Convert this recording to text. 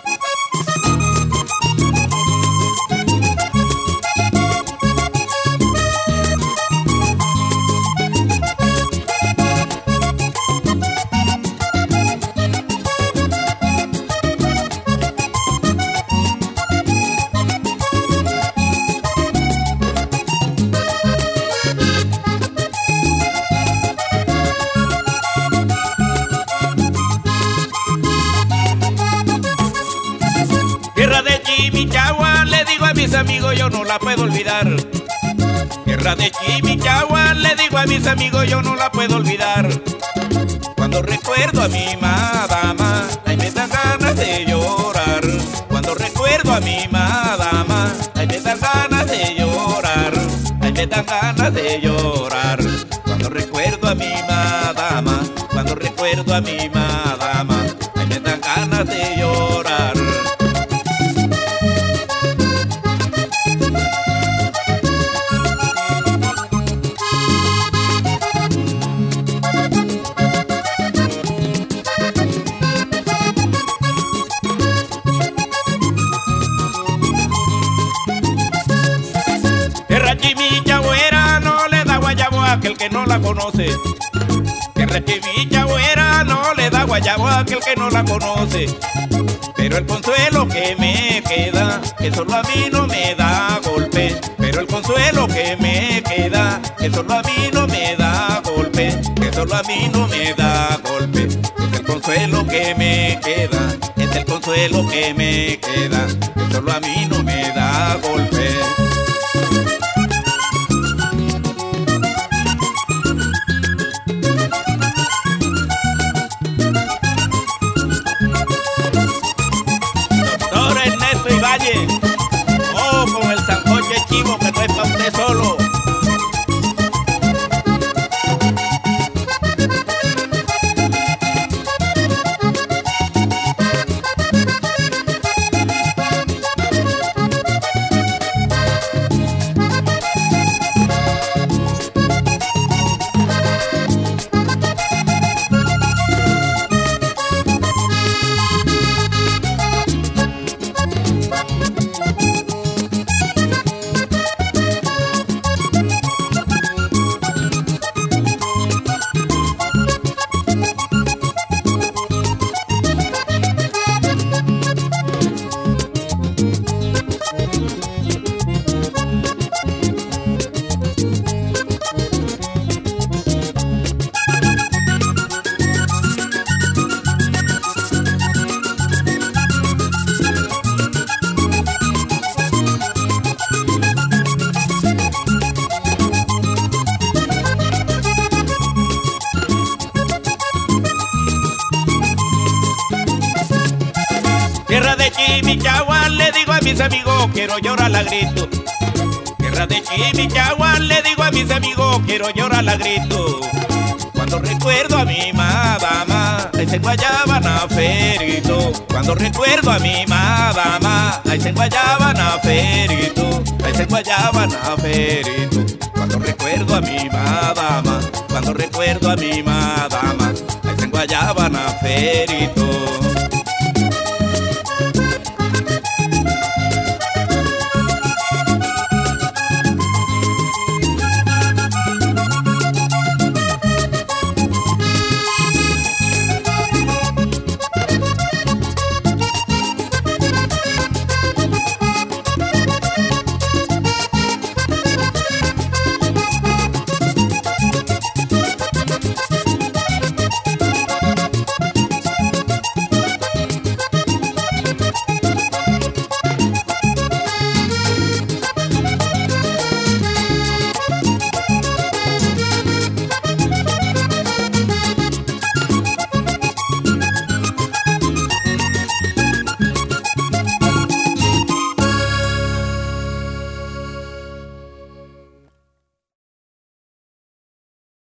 Tierra de Chimichagua, le digo a mis amigos, yo no la puedo olvidar. Tierra de Chimichagua, le digo a mis amigos, yo no la puedo olvidar. Cuando recuerdo a mi madama, ay me dan ganas de llorar. Cuando recuerdo a mi madama, ay me dan ganas de llorar. Ay me dan ganas de llorar. Cuando recuerdo a mi madama, cuando recuerdo a mi madama, ay me dan ganas de llorar. Tierra chimichagüera no le da guayabo a aquel que no la conoce. Tierra chimichagüera no le da guayabo a aquel que no la conoce. Pero el consuelo que me queda, que solo a mí no me da golpe. Pero el consuelo que me queda, que solo a mí no me da golpe. Que solo a mí no me da golpe. Es el consuelo que me queda, es el consuelo que me queda. Que solo a mí no me da golpe. Valle, oh, con el sancoche chivo que no es pa' usted solo. Tierra de Chimichagua, le digo a mis amigos, quiero llorar a grito. Tierra de Chimichagua, le digo a mis amigos, quiero llorar a grito. Cuando recuerdo a mi madama, ahí se guayaban a ferito. Cuando recuerdo a mi madama, ahí se guayaban a ferito. Ahí se guayaban a ferito. Cuando recuerdo a mi madama, cuando recuerdo a mi madama, ahí se guayaban a ferito.